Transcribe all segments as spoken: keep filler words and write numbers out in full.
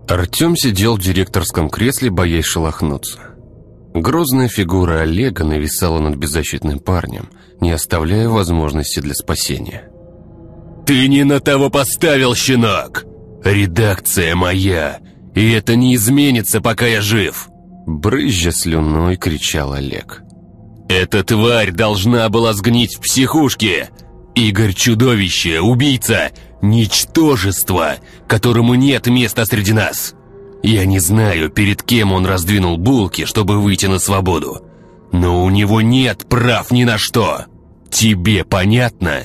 Артем сидел в директорском кресле, боясь шелохнуться. Грозная фигура Олега нависала над беззащитным парнем, не оставляя возможности для спасения. «Ты не на того поставил, щенок! Редакция моя, и это не изменится, пока я жив!» Брызжа слюной, кричал Олег. «Эта тварь должна была сгнить в психушке! Игорь – чудовище, убийца, ничтожество, которому нет места среди нас! Я не знаю, перед кем он раздвинул булки, чтобы выйти на свободу, но у него нет прав ни на что! Тебе понятно?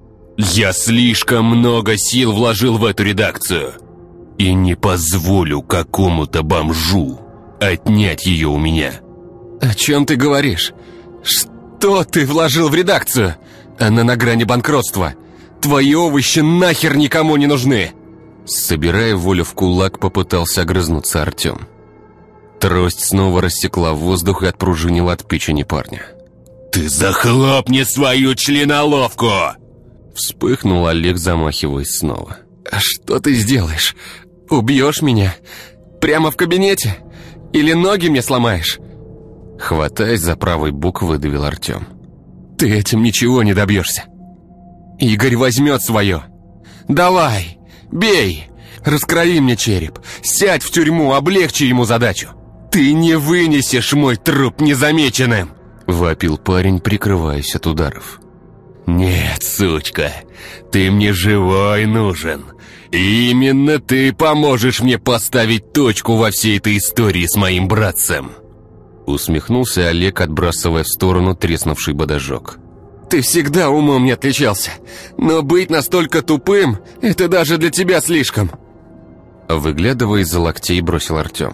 Я слишком много сил вложил в эту редакцию и не позволю какому-то бомжу отнять ее у меня!» «О чем ты говоришь? Что ты вложил в редакцию? Она на грани банкротства. Твои овощи нахер никому не нужны!» Собирая волю в кулак, попытался огрызнуться Артем. Трость снова рассекла воздух и отпружинила от печени парня. «Ты захлопни свою членоловку!» Вспыхнул Олег, замахиваясь снова. «А что ты сделаешь? Убьешь меня? Прямо в кабинете? Или ноги мне сломаешь?» Хватаясь за правый бок, выдавил Артем. «Ты этим ничего не добьешься. Игорь возьмет свое. Давай, бей, раскрои мне череп, сядь в тюрьму, облегчи ему задачу. Ты не вынесешь мой труп незамеченным!» Вопил парень, прикрываясь от ударов. «Нет, сучка, ты мне живой нужен. И именно ты поможешь мне поставить точку во всей этой истории с моим братцем!» Усмехнулся Олег, отбрасывая в сторону треснувший бодажок. «Ты всегда умом не отличался, но быть настолько тупым – это даже для тебя слишком!» Выглядывая из-за локтей, бросил Артем.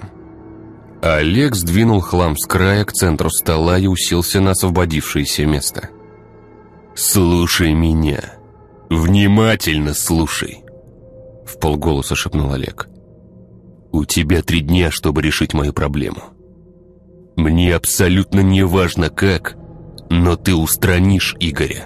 Олег сдвинул хлам с края к центру стола и уселся на освободившееся место. «Слушай меня. Внимательно слушай!» Вполголоса шепнул Олег. «У тебя три дня, чтобы решить мою проблему. Мне абсолютно не важно как, но ты устранишь Игоря».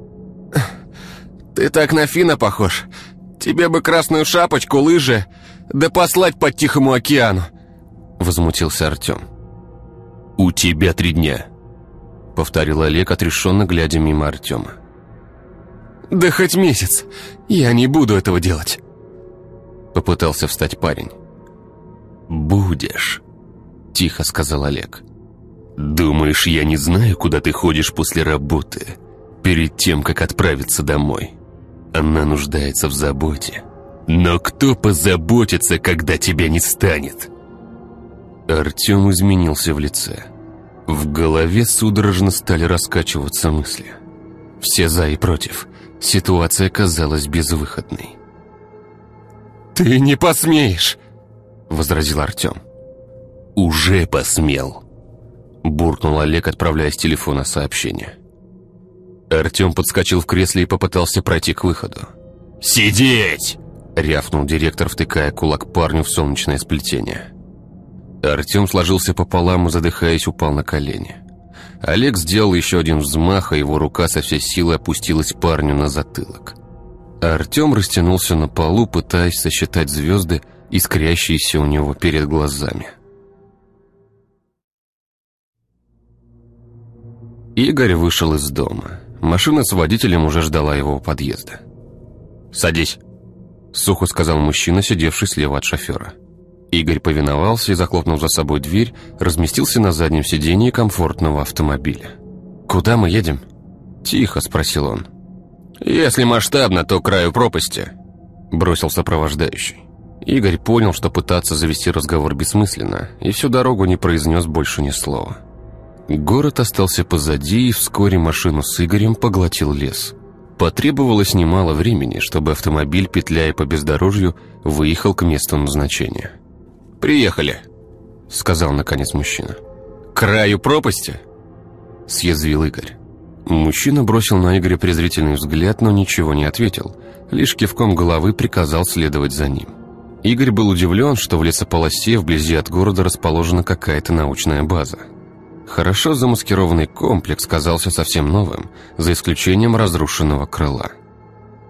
«Ты так на Фина похож. Тебе бы красную шапочку, лыжи, да послать по Тихому океану!» Возмутился Артем. «У тебя три дня», — повторил Олег, отрешенно глядя мимо Артема. «Да хоть месяц. Я не буду этого делать», — попытался встать парень. «Будешь», — тихо сказал Олег. «Думаешь, я не знаю, куда ты ходишь после работы, перед тем, как отправиться домой? Она нуждается в заботе. Но кто позаботится, когда тебя не станет?» Артем изменился в лице. В голове судорожно стали раскачиваться мысли. Все за и против. Ситуация казалась безвыходной. «Ты не посмеешь!» — возразил Артем. «Уже посмел!» — буркнул Олег, отправляя с телефона сообщение. Артем подскочил в кресле и попытался пройти к выходу. «Сидеть!» — рявкнул директор, втыкая кулак парню в солнечное сплетение. Артем сложился пополам и, задыхаясь, упал на колени. Олег сделал еще один взмах, а его рука со всей силы опустилась парню на затылок. Артем растянулся на полу, пытаясь сосчитать звезды, искрящиеся у него перед глазами. Игорь вышел из дома. Машина с водителем уже ждала его у подъезда. «Садись», — сухо сказал мужчина, сидевший слева от шофера. Игорь повиновался и, захлопнув за собой дверь, разместился на заднем сидении комфортного автомобиля. «Куда мы едем?» – тихо спросил он. «Если масштабно, то к краю пропасти», – бросил сопровождающий. Игорь понял, что пытаться завести разговор бессмысленно, и всю дорогу не произнес больше ни слова. Город остался позади, и вскоре машину с Игорем поглотил лес. Потребовалось немало времени, чтобы автомобиль, петляя по бездорожью, выехал к месту назначения. «Приехали», — сказал наконец мужчина. «К краю пропасти?» — съязвил Игорь. Мужчина бросил на Игоря презрительный взгляд, но ничего не ответил, лишь кивком головы приказал следовать за ним. Игорь был удивлен, что в лесополосе вблизи от города расположена какая-то научная база. Хорошо замаскированный комплекс казался совсем новым, за исключением разрушенного крыла.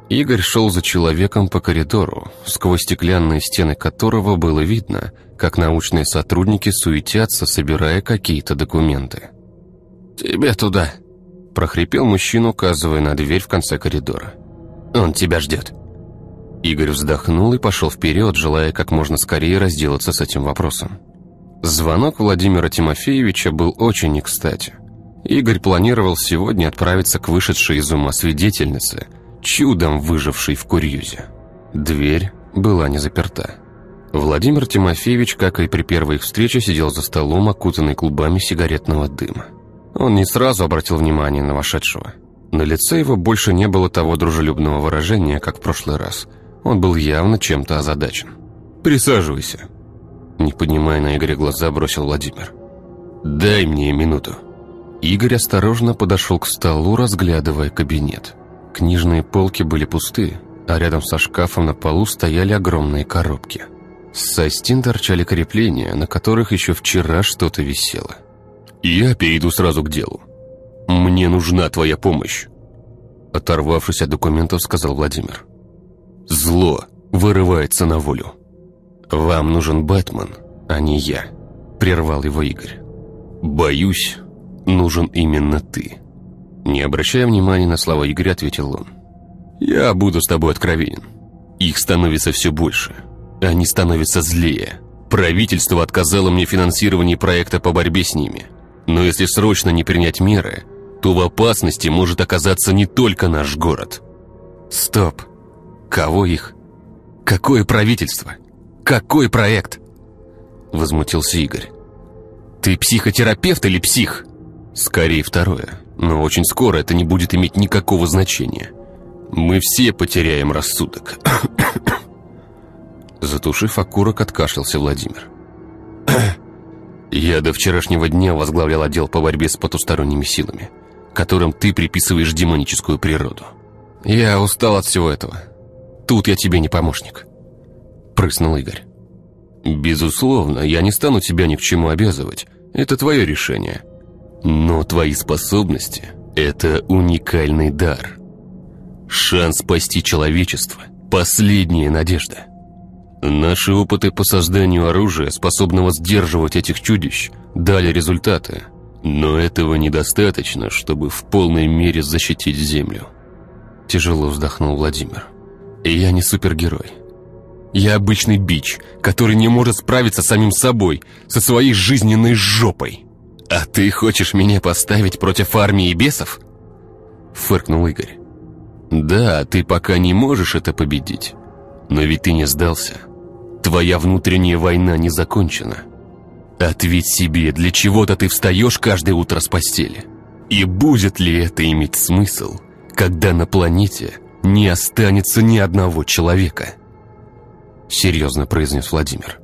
Игорь шел за человеком по коридору, сквозь стеклянные стены которого было видно, как научные сотрудники суетятся, собирая какие-то документы. «Тебе туда», – прохрипел мужчина, указывая на дверь в конце коридора. «Он тебя ждет». Игорь вздохнул и пошел вперед, желая как можно скорее разделаться с этим вопросом. Звонок Владимира Тимофеевича был очень не кстати. Игорь планировал сегодня отправиться к вышедшей из ума свидетельнице, чудом выжившей в Курьюзе. Дверь была не заперта. Владимир Тимофеевич, как и при первой их встрече, сидел за столом, окутанный клубами сигаретного дыма. Он не сразу обратил внимание на вошедшего. На лице его больше не было того дружелюбного выражения, как в прошлый раз. Он был явно чем-то озадачен. «Присаживайся», – не поднимая на Игоря глаза, бросил Владимир. «Дай мне минуту». Игорь осторожно подошел к столу, разглядывая кабинет. Книжные полки были пусты, а рядом со шкафом на полу стояли огромные коробки. Со стен торчали крепления, на которых еще вчера что-то висело. «Я перейду сразу к делу. Мне нужна твоя помощь», – оторвавшись от документов, сказал Владимир. «Зло вырывается на волю». «Вам нужен Бэтмен, а не я», – прервал его Игорь. «Боюсь, нужен именно ты». Не обращая внимания на слова Игоря, ответил он. «Я буду с тобой откровенен. Их становится все больше. Они становятся злее. Правительство отказало мне в финансировании проекта по борьбе с ними. Но если срочно не принять меры, то в опасности может оказаться не только наш город». «Стоп. Кого их? Какое правительство? Какой проект?» Возмутился Игорь. «Ты психотерапевт или псих?» «Скорее второе. Но очень скоро это не будет иметь никакого значения. Мы все потеряем рассудок». Затушив окурок, откашлялся Владимир. «Я до вчерашнего дня возглавлял отдел по борьбе с потусторонними силами, которым ты приписываешь демоническую природу. Я устал от всего этого. Тут я тебе не помощник», – прыснул Игорь. «Безусловно, я не стану тебя ни к чему обязывать. Это твое решение. Но твои способности – это уникальный дар. Шанс спасти человечество – последняя надежда. Наши опыты по созданию оружия, способного сдерживать этих чудищ, дали результаты. Но этого недостаточно, чтобы в полной мере защитить Землю». Тяжело вздохнул Владимир. «Я не супергерой. Я обычный бич, который не может справиться с самим собой, со своей жизненной жопой. А ты хочешь меня поставить против армии бесов?» Фыркнул Игорь. «Да, ты пока не можешь это победить. Но ведь ты не сдался. Твоя внутренняя война не закончена. Ответь себе, для чего-то ты встаешь каждое утро с постели. И будет ли это иметь смысл, когда на планете не останется ни одного человека?» Серьезно произнес Владимир.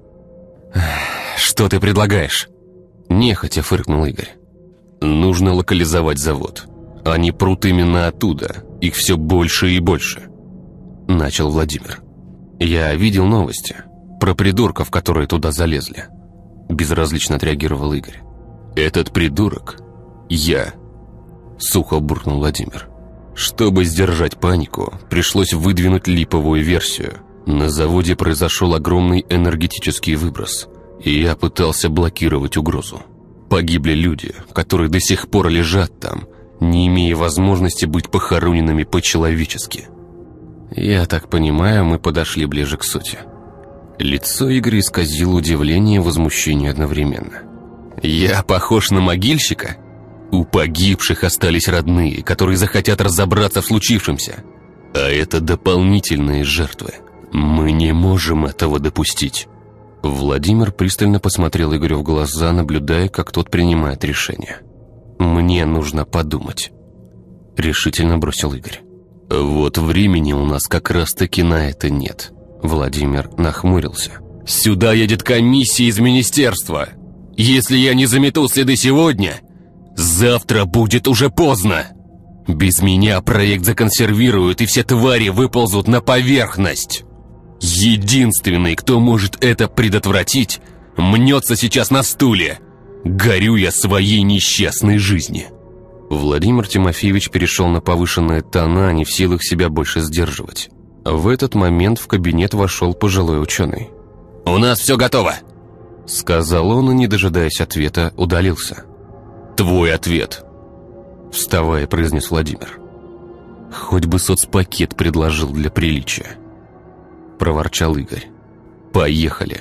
«Что ты предлагаешь?» Нехотя фыркнул Игорь. «Нужно локализовать завод. Они прут именно оттуда. Их все больше и больше», начал Владимир. «Я видел новости про придурков, которые туда залезли», безразлично отреагировал Игорь. «Этот придурок – я», сухо буркнул Владимир. «Чтобы сдержать панику, пришлось выдвинуть липовую версию. На заводе произошел огромный энергетический выброс, и я пытался блокировать угрозу. Погибли люди, которые до сих пор лежат там, не имея возможности быть похороненными по-человечески». «Я так понимаю, мы подошли ближе к сути». Лицо Игоря исказило удивление и возмущение одновременно. «Я похож на могильщика? У погибших остались родные, которые захотят разобраться в случившемся. А это дополнительные жертвы. Мы не можем этого допустить». Владимир пристально посмотрел Игорю в глаза, наблюдая, как тот принимает решение. «Мне нужно подумать», — решительно бросил Игорь. «Вот времени у нас как раз-таки на это нет». Владимир нахмурился. «Сюда едет комиссия из министерства. Если я не замету следы сегодня, завтра будет уже поздно. Без меня проект законсервируют, и все твари выползут на поверхность. Единственный, кто может это предотвратить, мнется сейчас на стуле, горюя своей несчастной жизни». Владимир Тимофеевич перешел на повышенные тона, не в силах себя больше сдерживать. В этот момент в кабинет вошел пожилой ученый. «У нас все готово!» — сказал он и, не дожидаясь ответа, удалился. «Твой ответ!» — вставая, произнес Владимир. «Хоть бы соцпакет предложил для приличия», — проворчал Игорь. «Поехали!»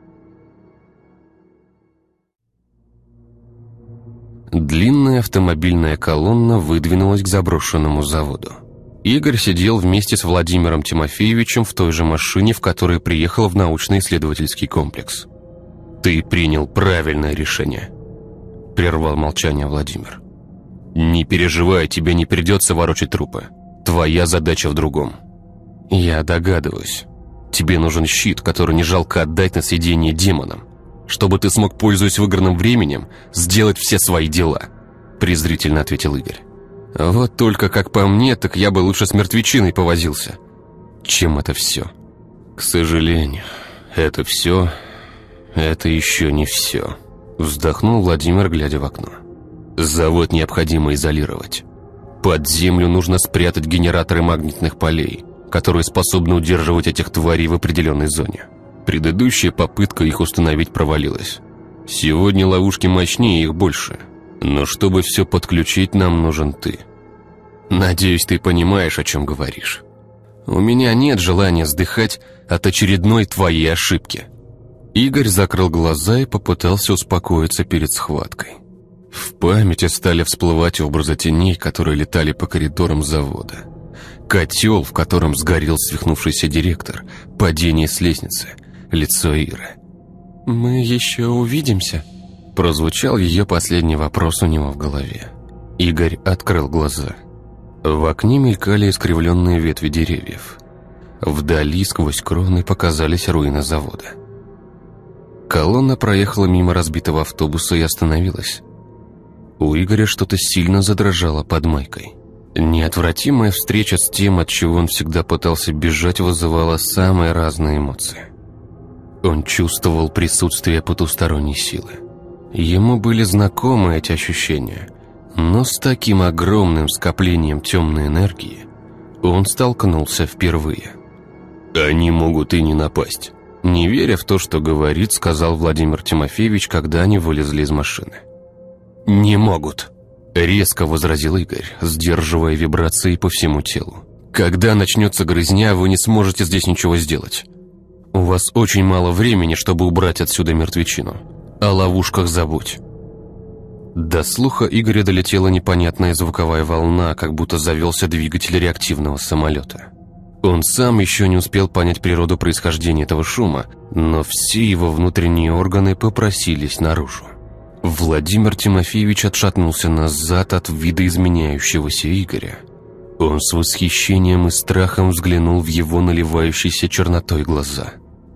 Длинная автомобильная колонна выдвинулась к заброшенному заводу. Игорь сидел вместе с Владимиром Тимофеевичем в той же машине, в которой приехал в научно-исследовательский комплекс. «Ты принял правильное решение», — прервал молчание Владимир. «Не переживай, тебе не придется ворочать трупы. Твоя задача в другом». «Я догадываюсь. Тебе нужен щит, который не жалко отдать на съедение демонам, чтобы ты смог, пользуясь выигранным временем, сделать все свои дела», — презрительно ответил Игорь. «Вот только, как по мне, так я бы лучше с мертвечиной повозился, чем это все». «К сожалению, это все, это еще не все», — вздохнул Владимир, глядя в окно. «Завод необходимо изолировать. Под землю нужно спрятать генераторы магнитных полей, которые способны удерживать этих тварей в определенной зоне. Предыдущая попытка их установить провалилась. Сегодня ловушки мощнее, их больше. Но чтобы все подключить, нам нужен ты. Надеюсь, ты понимаешь, о чем говоришь. У меня нет желания сдыхать от очередной твоей ошибки». Игорь закрыл глаза и попытался успокоиться перед схваткой. В памяти стали всплывать образы теней, которые летали по коридорам завода. Котел, в котором сгорел свихнувшийся директор, падение с лестницы, лицо Иры. «Мы еще увидимся?» Прозвучал ее последний вопрос у него в голове. Игорь открыл глаза. В окне мелькали искривленные ветви деревьев. Вдали сквозь кроны показались руины завода. Колонна проехала мимо разбитого автобуса и остановилась. У Игоря что-то сильно задрожало под майкой. Неотвратимая встреча с тем, от чего он всегда пытался бежать, вызывала самые разные эмоции. Он чувствовал присутствие потусторонней силы. Ему были знакомы эти ощущения, но с таким огромным скоплением темной энергии он столкнулся впервые. «Они могут и не напасть», — не веря в то, что говорит, сказал Владимир Тимофеевич, когда они вылезли из машины. «Не могут», — резко возразил Игорь, сдерживая вибрации по всему телу. «Когда начнется грызня, вы не сможете здесь ничего сделать. У вас очень мало времени, чтобы убрать отсюда мертвечину. О ловушках забудь». До слуха Игоря долетела непонятная звуковая волна, как будто завелся двигатель реактивного самолета. Он сам еще не успел понять природу происхождения этого шума, но все его внутренние органы попросились наружу. Владимир Тимофеевич отшатнулся назад от видоизменяющегося Игоря. Он с восхищением и страхом взглянул в его наливающиеся чернотой глаза.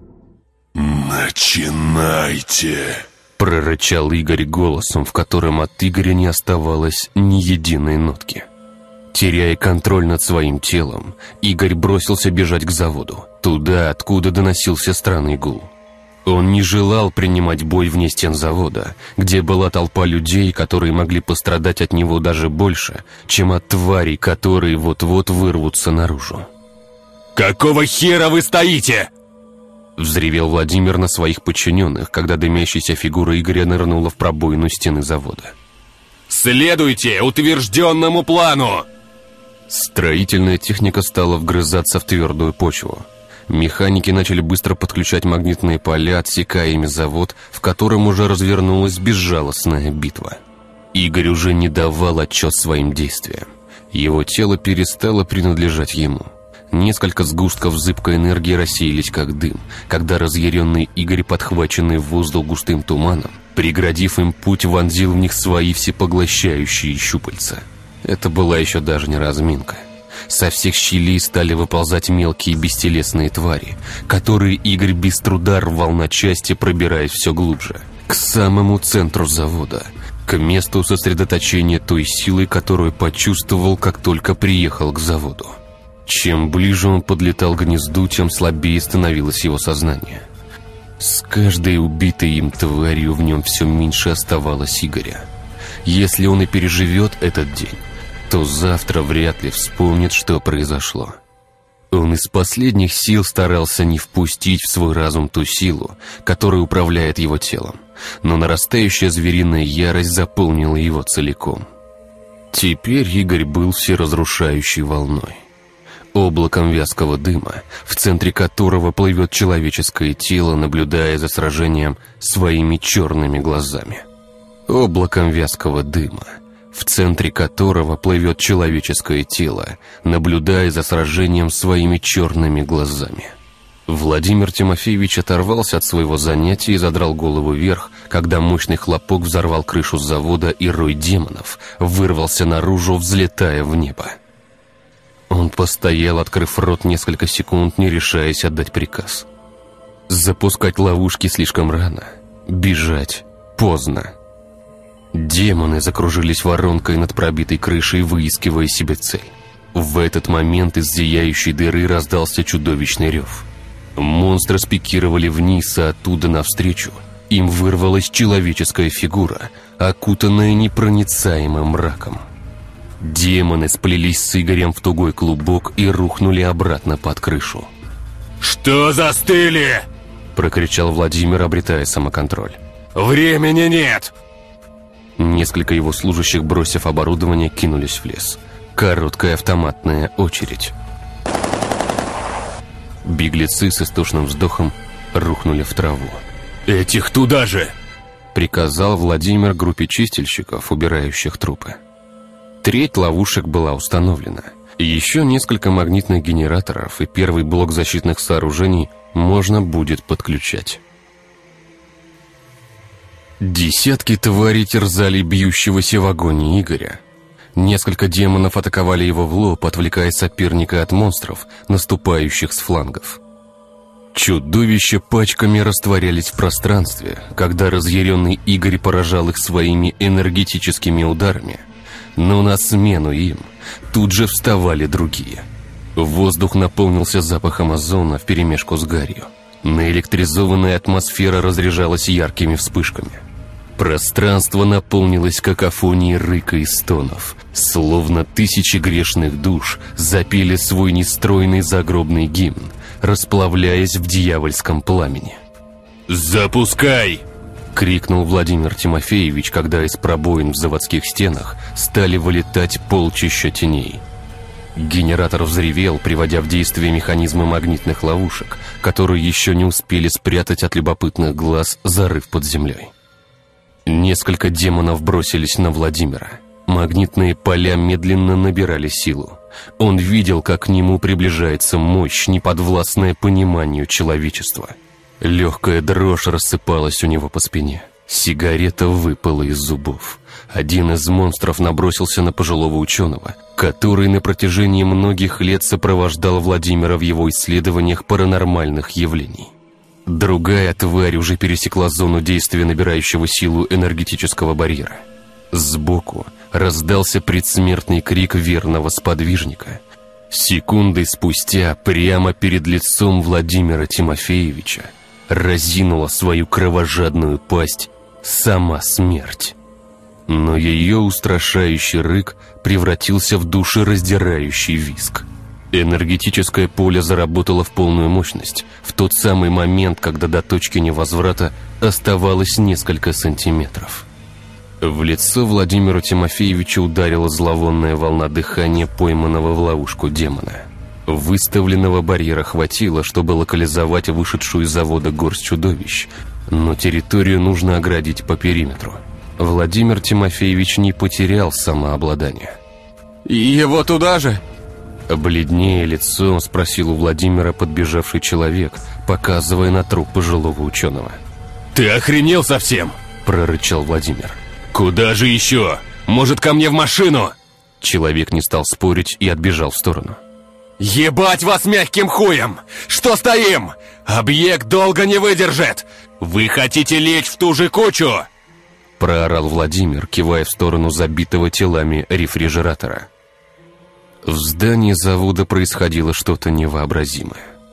«Начинайте!» — прорычал Игорь голосом, в котором от Игоря не оставалось ни единой нотки. Теряя контроль над своим телом, Игорь бросился бежать к заводу, туда, откуда доносился странный гул. Он не желал принимать бой вне стен завода, где была толпа людей, которые могли пострадать от него даже больше, чем от тварей, которые вот-вот вырвутся наружу. «Какого хера вы стоите?» Взревел Владимир на своих подчиненных, когда дымящаяся фигура Игоря нырнула в пробоину стены завода. «Следуйте утвержденному плану!» Строительная техника стала вгрызаться в твердую почву. Механики начали быстро подключать магнитные поля, отсекая ими завод, в котором уже развернулась безжалостная битва. Игорь уже не давал отчет своим действиям. Его тело перестало принадлежать ему. Несколько сгустков зыбкой энергии рассеялись как дым, когда разъяренный Игорь, подхваченный в воздух густым туманом, преградив им путь, вонзил в них свои всепоглощающие щупальца. Это была еще даже не разминка. Со всех щелей стали выползать мелкие бестелесные твари, которые Игорь без труда рвал на части, пробираясь все глубже, к самому центру завода, к месту сосредоточения той силы, которую почувствовал, как только приехал к заводу. Чем ближе он подлетал к гнезду, тем слабее становилось его сознание. С каждой убитой им тварью в нем все меньше оставалось Игоря. Если он и переживет этот день, то завтра вряд ли вспомнит, что произошло. Он из последних сил старался не впустить в свой разум ту силу, которая управляет его телом, но нарастающая звериная ярость заполнила его целиком. Теперь Игорь был всеразрушающей волной, облаком вязкого дыма, в центре которого плывет человеческое тело, наблюдая за сражением своими черными глазами. Облаком вязкого дыма, в центре которого плывет человеческое тело, наблюдая за сражением своими черными глазами. Владимир Тимофеевич оторвался от своего занятия и задрал голову вверх, когда мощный хлопок взорвал крышу завода, и рой демонов вырвался наружу, взлетая в небо. Он постоял, открыв рот несколько секунд, не решаясь отдать приказ. Запускать ловушки слишком рано, бежать поздно. Демоны закружились воронкой над пробитой крышей, выискивая себе цель. В этот момент из зияющей дыры раздался чудовищный рев. Монстры спикировали вниз, а оттуда навстречу им вырвалась человеческая фигура, окутанная непроницаемым мраком. Демоны сплелись с Игорем в тугой клубок и рухнули обратно под крышу. «Что застыли?» – прокричал Владимир, обретая самоконтроль. «Времени нет!» Несколько его служащих, бросив оборудование, кинулись в лес. Короткая автоматная очередь. Беглецы с истошным вздохом рухнули в траву. «Этих туда же!» — приказал Владимир группе чистильщиков, убирающих трупы. Треть ловушек была установлена. Еще несколько магнитных генераторов и первый блок защитных сооружений можно будет подключать. Десятки тварей терзали бьющегося в агонии Игоря. Несколько демонов атаковали его в лоб, отвлекая соперника от монстров, наступающих с флангов. Чудовища пачками растворялись в пространстве, когда разъяренный Игорь поражал их своими энергетическими ударами. Но на смену им тут же вставали другие. Воздух наполнился запахом озона вперемешку с гарью. Наэлектризованная атмосфера разряжалась яркими вспышками. Пространство наполнилось какофонией рыка и стонов, словно тысячи грешных душ запели свой нестройный загробный гимн, расплавляясь в дьявольском пламени. «Запускай!» — крикнул Владимир Тимофеевич, когда из пробоин в заводских стенах стали вылетать полчища теней. Генератор взревел, приводя в действие механизмы магнитных ловушек, которые еще не успели спрятать от любопытных глаз зарыв под землей. Несколько демонов бросились на Владимира. Магнитные поля медленно набирали силу. Он видел, как к нему приближается мощь, неподвластная пониманию человечества. Легкая дрожь рассыпалась у него по спине. Сигарета выпала из зубов. Один из монстров набросился на пожилого ученого, который на протяжении многих лет сопровождал Владимира в его исследованиях паранормальных явлений. Другая тварь уже пересекла зону действия набирающего силу энергетического барьера. Сбоку раздался предсмертный крик верного сподвижника. Секунды спустя, прямо перед лицом Владимира Тимофеевича, разинула свою кровожадную пасть сама смерть. Но ее устрашающий рык превратился в душераздирающий визг. Энергетическое поле заработало в полную мощность в тот самый момент, когда до точки невозврата оставалось несколько сантиметров. В лицо Владимиру Тимофеевичу ударила зловонная волна дыхания пойманного в ловушку демона. Выставленного барьера хватило, чтобы локализовать вышедшую из завода горсть чудовищ, но территорию нужно оградить по периметру. Владимир Тимофеевич не потерял самообладание. «Его туда же?» Бледнее лицом спросил у Владимира подбежавший человек, показывая на труп пожилого ученого. «Ты охренел совсем?» – прорычал Владимир. «Куда же еще? Может, ко мне в машину?» Человек не стал спорить и отбежал в сторону. «Ебать вас мягким хуем! Что стоим? Объект долго не выдержит! Вы хотите лечь в ту же кучу?» Проорал Владимир, кивая в сторону забитого телами рефрижератора. В здании завода происходило что-то невообразимое.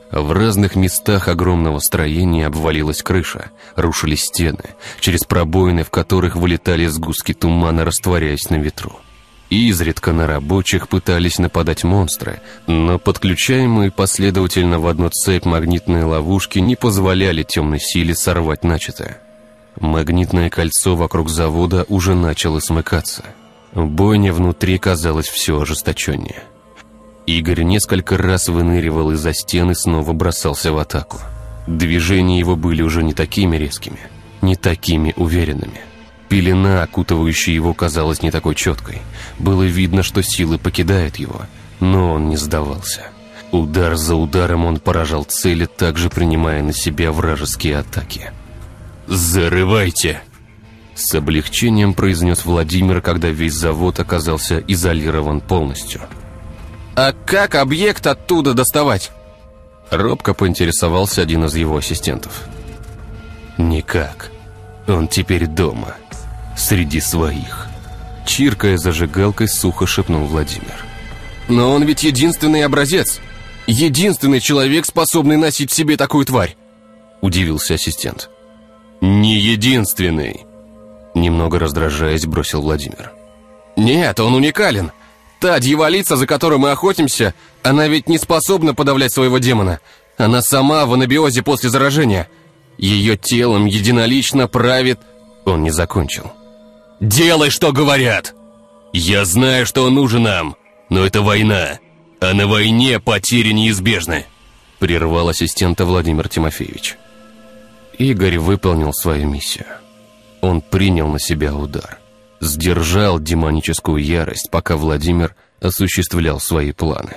В разных местах огромного строения обвалилась крыша, рушились стены, через пробоины, в которых вылетали сгустки тумана, растворяясь на ветру. Изредка на рабочих пытались нападать монстры, но подключаемые последовательно в одну цепь магнитные ловушки не позволяли темной силе сорвать начатое. Магнитное кольцо вокруг завода уже начало смыкаться. Бойня внутри казалась все ожесточеннее. Игорь несколько раз выныривал из-за стены и снова бросался в атаку. Движения его были уже не такими резкими, не такими уверенными. Пелена, окутывающая его, казалась не такой четкой. Было видно, что силы покидают его, но он не сдавался. Удар за ударом он поражал цели, также принимая на себя вражеские атаки. «Зарывайте!» С облегчением произнес Владимир, когда весь завод оказался изолирован полностью. «А как объект оттуда доставать?» Робко поинтересовался один из его ассистентов. «Никак. Он теперь дома, среди своих». Чиркая зажигалкой, сухо шепнул Владимир. «Но он ведь единственный образец. Единственный человек, способный носить в себе такую тварь», — удивился ассистент. «Не единственный», — немного раздражаясь, бросил Владимир. «Нет, он уникален. Та дьяволица, за которой мы охотимся, она ведь не способна подавлять своего демона. Она сама в анабиозе после заражения. Ее телом единолично правит...» Он не закончил. «Делай, что говорят! Я знаю, что нужен нам, но это война, а на войне потери неизбежны», — прервал ассистента Владимир Тимофеевич. Игорь выполнил свою миссию. Он принял на себя удар. Сдержал демоническую ярость, пока Владимир осуществлял свои планы.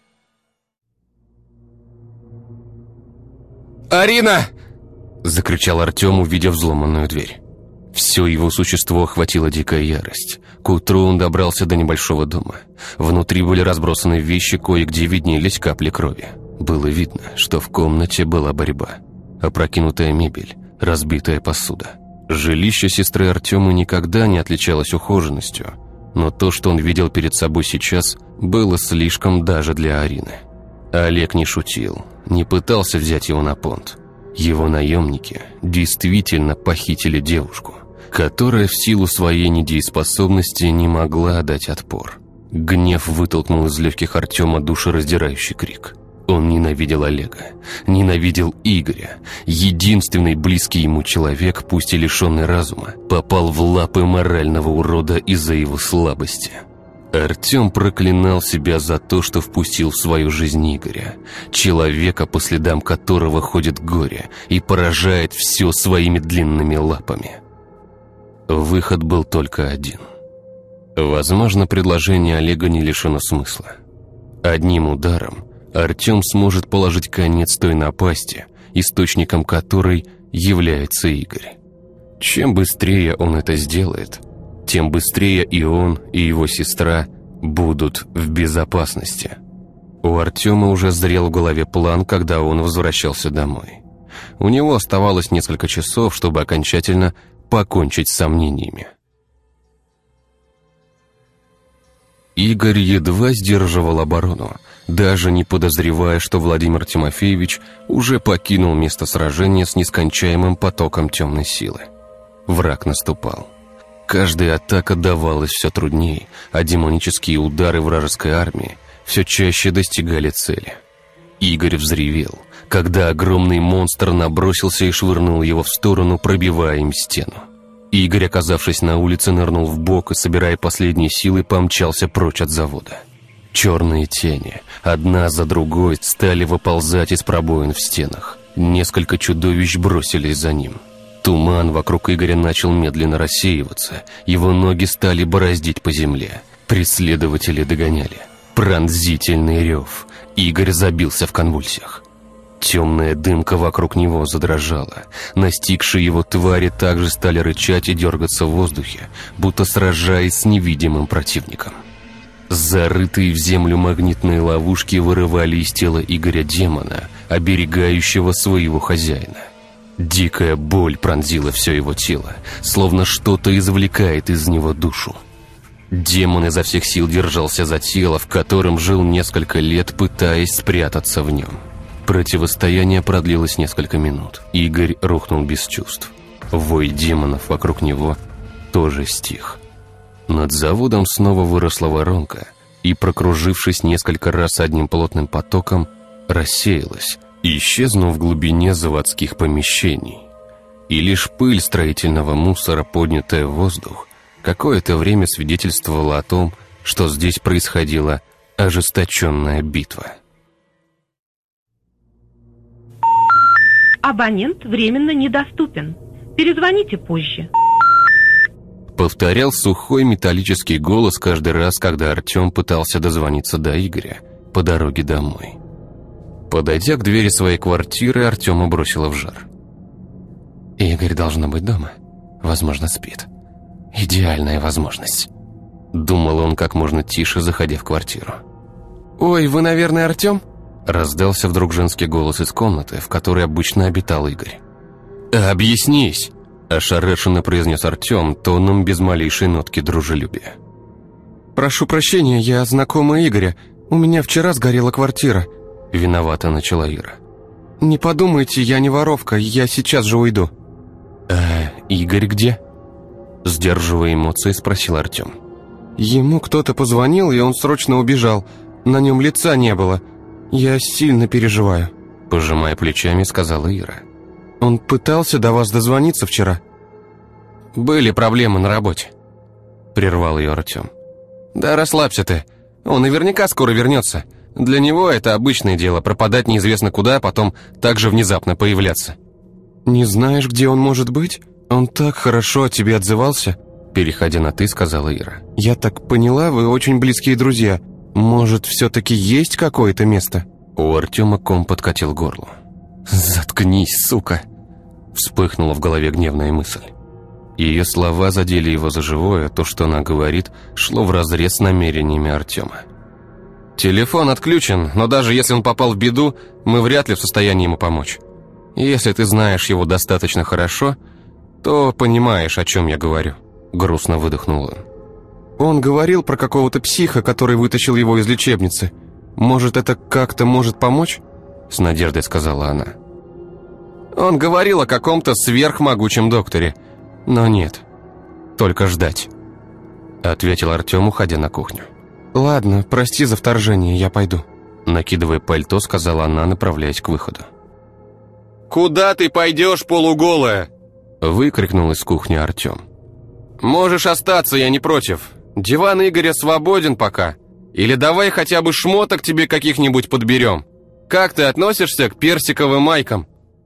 «Арина!» — закричал Артем, увидев взломанную дверь. Все его существо охватила дикая ярость. К утру он добрался до небольшого дома. Внутри были разбросаны вещи, кое-где виднелись капли крови. Было видно, что в комнате была борьба. Опрокинутая мебель, разбитая посуда. Жилище сестры Артема никогда не отличалось ухоженностью, но то, что он видел перед собой сейчас, было слишком даже для Арины. Олег не шутил, не пытался взять его на понт. Его наемники действительно похитили девушку, которая в силу своей недееспособности не могла дать отпор. Гнев вытолкнул из легких Артема душераздирающий крик. Он ненавидел Олега, ненавидел Игоря. Единственный близкий ему человек, пусть и лишенный разума, попал в лапы морального урода из-за его слабости. Артем проклинал себя за то, что впустил в свою жизнь Игоря, человека, по следам которого ходит горе и поражает все своими длинными лапами. Выход был только один. Возможно, предложение Олега не лишено смысла. Одним ударом Артем сможет положить конец той напасти, источником которой является Игорь. Чем быстрее он это сделает, тем быстрее и он, и его сестра будут в безопасности. У Артема уже зрел в голове план, когда он возвращался домой. У него оставалось несколько часов, чтобы окончательно покончить с сомнениями. Игорь едва сдерживал оборону, даже не подозревая, что Владимир Тимофеевич уже покинул место сражения с нескончаемым потоком темной силы. Враг наступал. Каждая атака давалась все труднее, а демонические удары вражеской армии все чаще достигали цели. Игорь взревел, когда огромный монстр набросился и швырнул его в сторону, пробивая им стену. Игорь, оказавшись на улице, нырнул в бок и, собирая последние силы, помчался прочь от завода. Черные тени, одна за другой, стали выползать из пробоин в стенах. Несколько чудовищ бросились за ним. Туман вокруг Игоря начал медленно рассеиваться, его ноги стали бороздить по земле. Преследователи догоняли. Пронзительный рев. Игорь забился в конвульсиях. Темная дымка вокруг него задрожала. Настигшие его твари также стали рычать и дергаться в воздухе, будто сражаясь с невидимым противником. Зарытые в землю магнитные ловушки вырывали из тела Игоря демона, оберегающего своего хозяина. Дикая боль пронзила все его тело, словно что-то извлекает из него душу. Демон изо всех сил держался за тело, в котором жил несколько лет, пытаясь спрятаться в нем. Противостояние продлилось несколько минут. Игорь рухнул без чувств. Вой демонов вокруг него тоже стих. Над заводом снова выросла воронка и, прокружившись несколько раз одним плотным потоком, рассеялась, исчезнув в глубине заводских помещений. И лишь пыль строительного мусора, поднятая в воздух, какое-то время свидетельствовала о том, что здесь происходила ожесточенная битва. Абонент временно недоступен. Перезвоните позже. Повторял сухой металлический голос каждый раз, когда Артем пытался дозвониться до Игоря по дороге домой. Подойдя к двери своей квартиры, Артема бросило в жар. Игорь должно быть дома. Возможно, спит. Идеальная возможность. Думал он как можно тише, заходя в квартиру. «Ой, вы, наверное, Артем?» Раздался вдруг женский голос из комнаты, в которой обычно обитал Игорь. «Объяснись!» – ошарашенно произнес Артем, тоном без малейшей нотки дружелюбия. «Прошу прощения, я знакомая Игоря. У меня вчера сгорела квартира». Виновата начала Ира. «Не подумайте, я не воровка, я сейчас же уйду». «А Игорь где?» Сдерживая эмоции, спросил Артем. «Ему кто-то позвонил, и он срочно убежал. На нем лица не было. Я сильно переживаю», – пожимая плечами, сказала Ира. «Он пытался до вас дозвониться вчера?» «Были проблемы на работе», – прервал ее Артем. «Да расслабься ты, он наверняка скоро вернется. Для него это обычное дело – пропадать неизвестно куда, а потом так же внезапно появляться». «Не знаешь, где он может быть? Он так хорошо о тебе отзывался», – переходя на «ты», сказала Ира. «Я так поняла, вы очень близкие друзья. Может, все-таки есть какое-то место?» У Артема ком подкатил к горлу. «Заткнись, сука!» Вспыхнула в голове гневная мысль. Ее слова задели его за живое, то, что она говорит, шло вразрез с намерениями Артема. «Телефон отключен, но даже если он попал в беду, мы вряд ли в состоянии ему помочь. Если ты знаешь его достаточно хорошо, то понимаешь, о чем я говорю», — грустно выдохнул он. «Он говорил про какого-то психа, который вытащил его из лечебницы. Может, это как-то может помочь?» — с надеждой сказала она. «Он говорил о каком-то сверхмогучем докторе, но нет, только ждать», — ответил Артем, уходя на кухню. «Ладно, прости за вторжение, я пойду», — накидывая пальто, сказала она, направляясь к выходу. «Куда ты пойдешь, полуголая?» — выкрикнул из кухни Артем. «Можешь остаться, я не против. Диван Игоря свободен пока. Или давай хотя бы шмоток тебе каких-нибудь подберем. Как ты относишься к персиковым майкам?»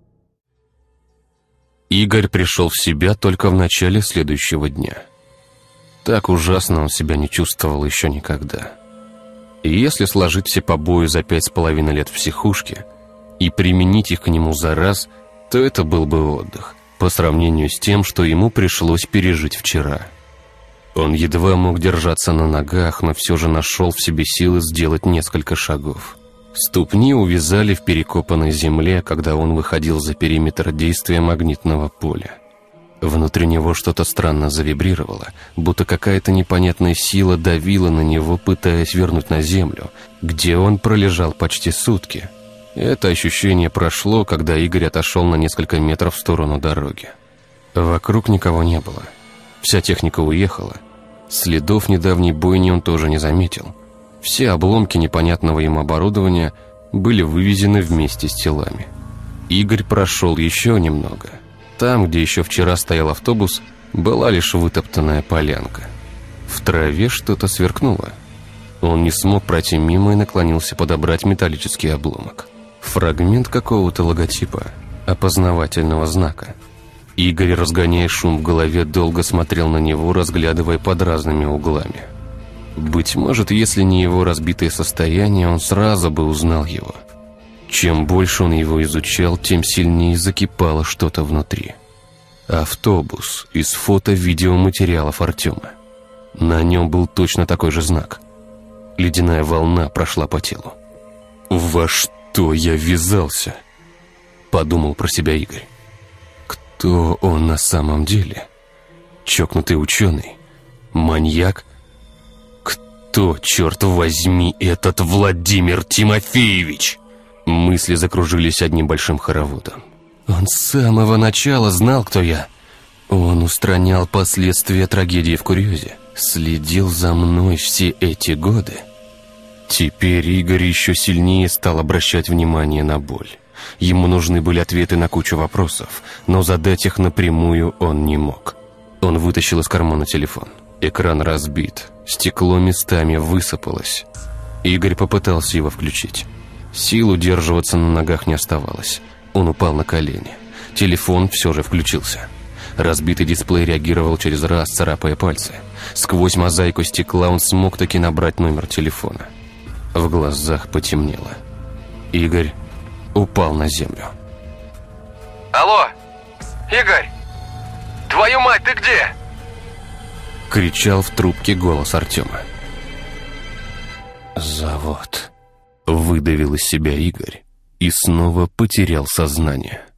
Игорь пришел в себя только в начале следующего дня. Так ужасно он себя не чувствовал еще никогда. И если сложить все побои за пять с половиной лет в психушке и применить их к нему за раз, то это был бы отдых по сравнению с тем, что ему пришлось пережить вчера. Он едва мог держаться на ногах, но все же нашел в себе силы сделать несколько шагов. Ступни увязали в перекопанной земле, когда он выходил за периметр действия магнитного поля. Внутри него что-то странно завибрировало, будто какая-то непонятная сила давила на него, пытаясь вернуть на землю, где он пролежал почти сутки. Это ощущение прошло, когда Игорь отошел на несколько метров в сторону дороги. Вокруг никого не было. Вся техника уехала. Следов недавней бойни он тоже не заметил. Все обломки непонятного ему оборудования были вывезены вместе с телами. Игорь прошел еще немного. Там, где еще вчера стоял автобус, была лишь вытоптанная полянка. В траве что-то сверкнуло. Он не смог пройти мимо и наклонился подобрать металлический обломок. Фрагмент какого-то логотипа, опознавательного знака. Игорь, разгоняя шум в голове, долго смотрел на него, разглядывая под разными углами. Быть может, если не его разбитое состояние, он сразу бы узнал его. Чем больше он его изучал, тем сильнее закипало что-то внутри. Автобус из фото-видеоматериалов Артема. На нем был точно такой же знак. Ледяная волна прошла по телу. «Во что я ввязался?» — подумал про себя Игорь. Кто он на самом деле? Чокнутый ученый? Маньяк? Кто, черт возьми, этот Владимир Тимофеевич? Мысли закружились одним большим хороводом. Он с самого начала знал, кто я. Он устранял последствия трагедии в Курьезе. Следил за мной все эти годы. Теперь Игорь еще сильнее стал обращать внимание на боль. Ему нужны были ответы на кучу вопросов, но задать их напрямую он не мог. Он вытащил из кармана телефон. Экран разбит, стекло местами высыпалось. Игорь попытался его включить. Сил удерживаться на ногах не оставалось. Он упал на колени. Телефон все же включился. Разбитый дисплей реагировал через раз, царапая пальцы. Сквозь мозаику стекла он смог таки набрать номер телефона. В глазах потемнело. Игорь упал на землю. Алло, Игорь! Твою мать, ты где? Кричал в трубке голос Артема. «Завод», — выдавил из себя Игорь и снова потерял сознание.